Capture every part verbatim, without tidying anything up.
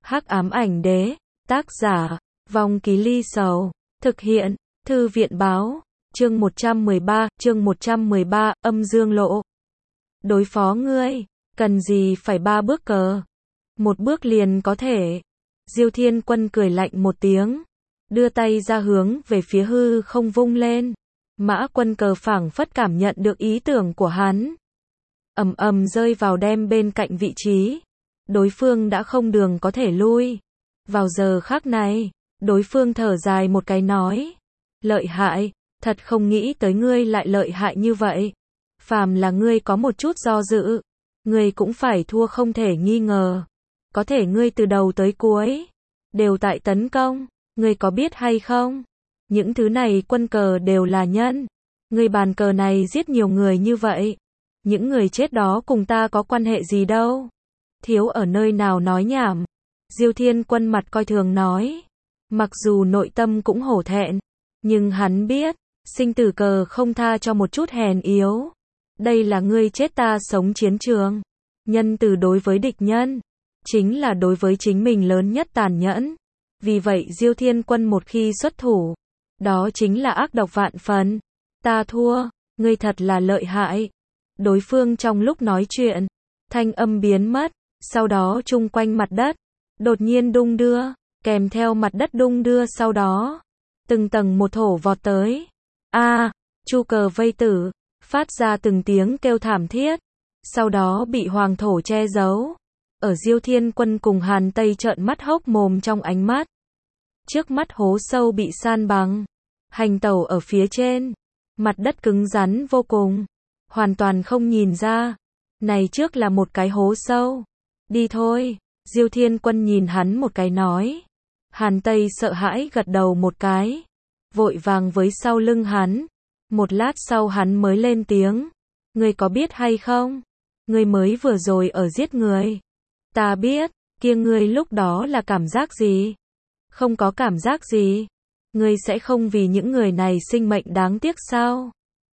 Hắc ám ảnh đế, tác giả, Vong Ký Ly Sầu, thực hiện, Thư viện báo, chương một trăm mười ba, chương một trăm mười ba, âm dương lộ. Đối phó ngươi, cần gì phải ba bước cờ? Một bước liền có thể. Diêu Thiên Quân cười lạnh một tiếng, đưa tay ra hướng về phía hư không vung lên. Mã Quân Cờ phảng phất cảm nhận được ý tưởng của hắn, ầm ầm rơi vào đem bên cạnh vị trí. Đối phương đã không đường có thể lui. Vào giờ khắc này, đối phương thở dài một cái nói, lợi hại, thật không nghĩ tới ngươi lại lợi hại như vậy. Phàm là ngươi có một chút do dự, ngươi cũng phải thua không thể nghi ngờ. Có thể ngươi từ đầu tới cuối đều tại tấn công, ngươi có biết hay không? Những thứ này quân cờ đều là nhân. Ngươi bàn cờ này giết nhiều người như vậy, những người chết đó cùng ta có quan hệ gì đâu? Thiếu ở nơi nào nói nhảm. Diêu Thiên Quân mặt coi thường nói. Mặc dù nội tâm cũng hổ thẹn, nhưng hắn biết, sinh tử cờ không tha cho một chút hèn yếu. Đây là ngươi chết ta sống chiến trường. Nhân từ đối với địch nhân, chính là đối với chính mình lớn nhất tàn nhẫn. Vì vậy Diêu Thiên Quân một khi xuất thủ, đó chính là ác độc vạn phần. Ta thua, ngươi thật là lợi hại. Đối phương trong lúc nói chuyện, thanh âm biến mất, sau đó chung quanh mặt đất đột nhiên đung đưa, kèm theo mặt đất đung đưa sau đó, từng tầng một thổ vọt tới. A, chu cờ vây tử, phát ra từng tiếng kêu thảm thiết, sau đó bị hoàng thổ che giấu. Ở Diêu Thiên Quân cùng Hàn Tây trợn mắt hốc mồm trong ánh mắt. Trước mắt hố sâu bị san bằng, hành tẩu ở phía trên, mặt đất cứng rắn vô cùng, hoàn toàn không nhìn ra. Này trước là một cái hố sâu. Đi thôi. Diêu Thiên Quân nhìn hắn một cái nói. Hàn Tây sợ hãi gật đầu một cái, vội vàng với sau lưng hắn. Một lát sau hắn mới lên tiếng. Ngươi có biết hay không? Ngươi mới vừa rồi ở giết người. Ta biết, kia ngươi lúc đó là cảm giác gì? Không có cảm giác gì. Ngươi sẽ không vì những người này sinh mệnh đáng tiếc sao?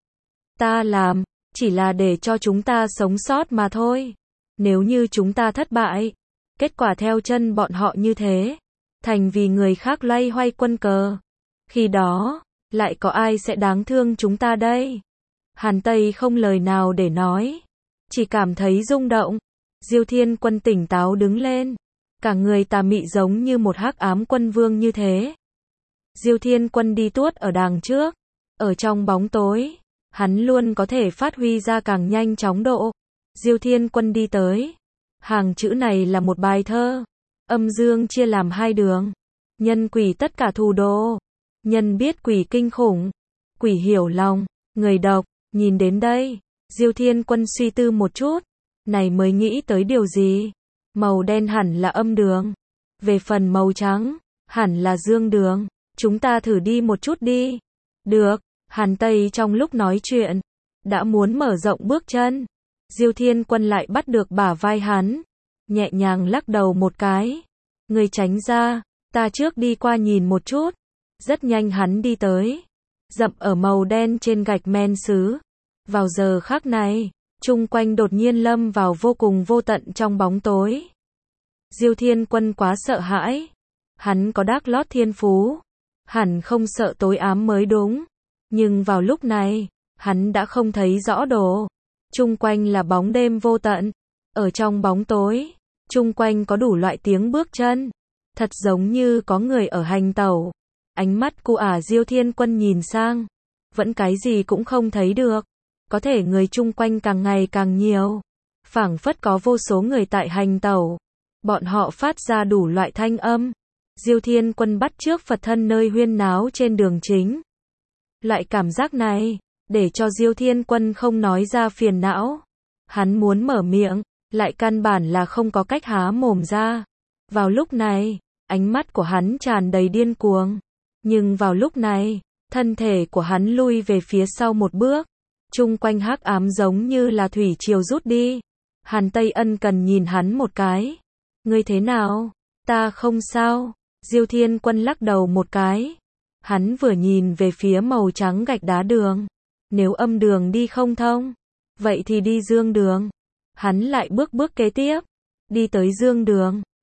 Ta làm, chỉ là để cho chúng ta sống sót mà thôi. Nếu như chúng ta thất bại, kết quả theo chân bọn họ như thế, thành vì người khác loay hoay quân cờ, khi đó, lại có ai sẽ đáng thương chúng ta đây? Hàn Tây không lời nào để nói, chỉ cảm thấy rung động. Diêu Thiên Quân tỉnh táo đứng lên, cả người tà mị giống như một hắc ám quân vương như thế. Diêu Thiên Quân đi tuốt ở đằng trước, ở trong bóng tối, hắn luôn có thể phát huy ra càng nhanh chóng độ. Diêu Thiên Quân đi tới. Hàng chữ này là một bài thơ. Âm dương chia làm hai đường. Nhân quỷ tất cả thù đồ. Nhân biết quỷ kinh khủng, quỷ hiểu lòng, người độc. Nhìn đến đây, Diêu Thiên Quân suy tư một chút, này mới nghĩ tới điều gì. Màu đen hẳn là âm đường, về phần màu trắng, hẳn là dương đường. Chúng ta thử đi một chút đi. Được. Hàn Tây trong lúc nói chuyện, đã muốn mở rộng bước chân. Diêu Thiên Quân lại bắt được bả vai hắn, nhẹ nhàng lắc đầu một cái. Ngươi tránh ra, ta trước đi qua nhìn một chút. Rất nhanh hắn đi tới, dậm ở màu đen trên gạch men sứ. Vào giờ khắc này, chung quanh đột nhiên lâm vào vô cùng vô tận trong bóng tối. Diêu Thiên Quân quá sợ hãi. Hắn có đác lót thiên phú, hẳn không sợ tối ám mới đúng. Nhưng vào lúc này, hắn đã không thấy rõ đồ. Chung quanh là bóng đêm vô tận. Ở trong bóng tối, chung quanh có đủ loại tiếng bước chân. Thật giống như có người ở hành tẩu. Ánh mắt của ả Diêu Thiên Quân nhìn sang, vẫn cái gì cũng không thấy được. Có thể người chung quanh càng ngày càng nhiều. Phảng phất có vô số người tại hành tẩu. Bọn họ phát ra đủ loại thanh âm. Diêu Thiên Quân bắt chước Phật thân nơi huyên náo trên đường chính. Loại cảm giác này, để cho Diêu Thiên Quân không nói ra phiền não. Hắn muốn mở miệng, lại căn bản là không có cách há mồm ra. Vào lúc này, ánh mắt của hắn tràn đầy điên cuồng. Nhưng vào lúc này, thân thể của hắn lui về phía sau một bước. Chung quanh hắc ám giống như là thủy triều rút đi. Hàn Tây ân cần nhìn hắn một cái. Ngươi thế nào? Ta không sao. Diêu Thiên Quân lắc đầu một cái. Hắn vừa nhìn về phía màu trắng gạch đá đường. Nếu âm đường đi không thông, vậy thì đi dương đường. Hắn lại bước bước kế tiếp, đi tới dương đường.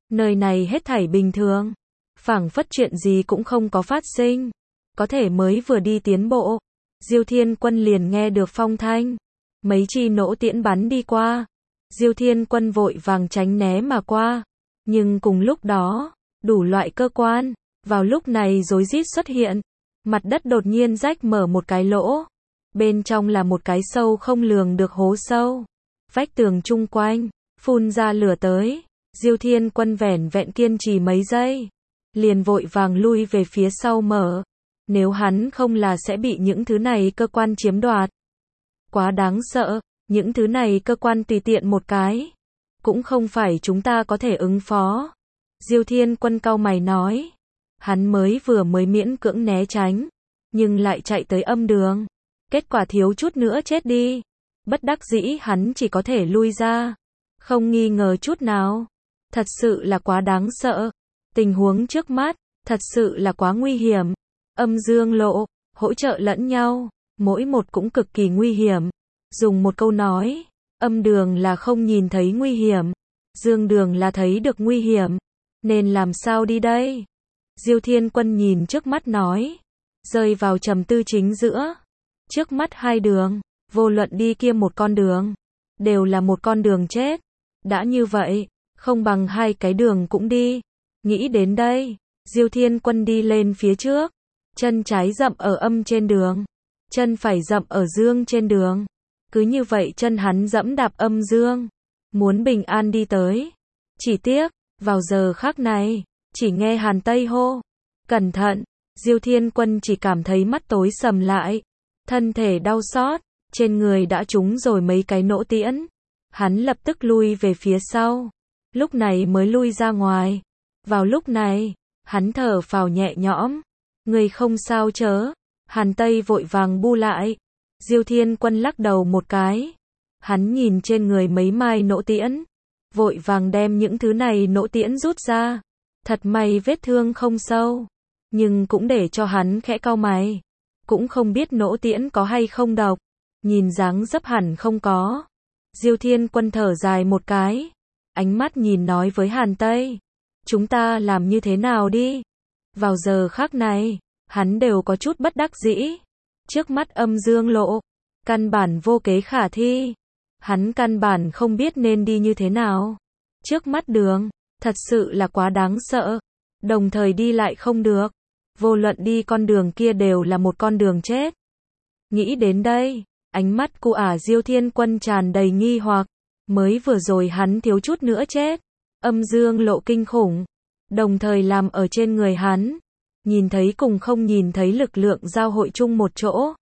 Nơi này hết thảy bình thường, phảng phất chuyện gì cũng không có phát sinh. Có thể mới vừa đi tiến bộ, Diêu Thiên Quân liền nghe được phong thanh. Mấy chi nỗ tiễn bắn đi qua. Diêu Thiên Quân vội vàng tránh né mà qua. Nhưng cùng lúc đó, đủ loại cơ quan, vào lúc này rối rít xuất hiện. Mặt đất đột nhiên rách mở một cái lỗ. Bên trong là một cái sâu không lường được hố sâu. Vách tường chung quanh, phun ra lửa tới. Diêu Thiên Quân vẻn vẹn kiên trì mấy giây. Liền vội vàng lui về phía sau mở. Nếu hắn không là sẽ bị những thứ này cơ quan chiếm đoạt. Quá đáng sợ, những thứ này cơ quan tùy tiện một cái. Cũng không phải chúng ta có thể ứng phó. Diêu Thiên Quân cau mày nói. Hắn mới vừa mới miễn cưỡng né tránh. Nhưng lại chạy tới âm đường. Kết quả thiếu chút nữa chết đi. Bất đắc dĩ hắn chỉ có thể lui ra. Không nghi ngờ chút nào. Thật sự là quá đáng sợ. Tình huống trước mắt, thật sự là quá nguy hiểm. Âm dương lộ, hỗ trợ lẫn nhau, mỗi một cũng cực kỳ nguy hiểm. Dùng một câu nói, âm đường là không nhìn thấy nguy hiểm, dương đường là thấy được nguy hiểm. Nên làm sao đi đây? Diêu Thiên Quân nhìn trước mắt nói, rơi vào trầm tư chính giữa. Trước mắt hai đường, vô luận đi kia một con đường, đều là một con đường chết. Đã như vậy, không bằng hai cái đường cũng đi. Nghĩ đến đây, Diêu Thiên Quân đi lên phía trước. Chân trái dậm ở âm trên đường, chân phải dậm ở dương trên đường. Cứ như vậy chân hắn dẫm đạp âm dương, muốn bình an đi tới. Chỉ tiếc, vào giờ khắc này, chỉ nghe Hàn Tây hô, cẩn thận. Diêu Thiên Quân chỉ cảm thấy mắt tối sầm lại, thân thể đau xót, trên người đã trúng rồi mấy cái nỗ tiễn. Hắn lập tức lui về phía sau, lúc này mới lui ra ngoài. Vào lúc này, hắn thở phào nhẹ nhõm. Người không sao chớ? Hàn Tây vội vàng bu lại. Diêu Thiên Quân lắc đầu một cái. Hắn nhìn trên người mấy mai nỗ tiễn, vội vàng đem những thứ này nỗ tiễn rút ra. Thật may vết thương không sâu, nhưng cũng để cho hắn khẽ cau mày. Cũng không biết nỗ tiễn có hay không độc. Nhìn dáng dấp hẳn không có. Diêu Thiên Quân thở dài một cái, ánh mắt nhìn nói với Hàn Tây. Chúng ta làm như thế nào đi? Vào giờ khắc này, hắn đều có chút bất đắc dĩ. Trước mắt âm dương lộ, căn bản vô kế khả thi. Hắn căn bản không biết nên đi như thế nào. Trước mắt đường, thật sự là quá đáng sợ. Đồng thời đi lại không được. Vô luận đi con đường kia đều là một con đường chết. Nghĩ đến đây, ánh mắt của ả Diêu Thiên Quân tràn đầy nghi hoặc. Mới vừa rồi hắn thiếu chút nữa chết. Âm dương lộ kinh khủng, đồng thời làm ở trên người hắn. Nhìn thấy cùng không nhìn thấy lực lượng giao hội chung một chỗ.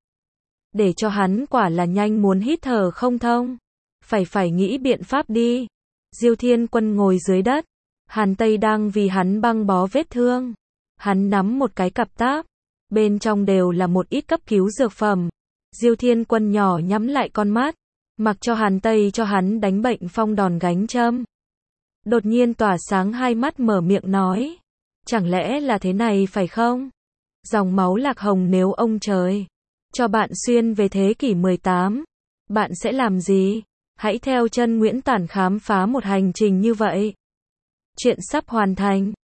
Để cho hắn quả là nhanh muốn hít thở không thông. Phải phải nghĩ biện pháp đi. Diêu Thiên Quân ngồi dưới đất. Hàn Tây đang vì hắn băng bó vết thương. Hắn nắm một cái cặp táp. Bên trong đều là một ít cấp cứu dược phẩm. Diêu Thiên Quân nhỏ nhắm lại con mắt. Mặc cho Hàn Tây cho hắn đánh bệnh phong đòn gánh châm. Đột nhiên tỏa sáng hai mắt mở miệng nói. Chẳng lẽ là thế này phải không? Dòng máu lạc hồng nếu ông trời cho bạn xuyên về thế kỷ mười tám, bạn sẽ làm gì? Hãy theo chân Nguyễn Tản khám phá một hành trình như vậy. Chuyện sắp hoàn thành.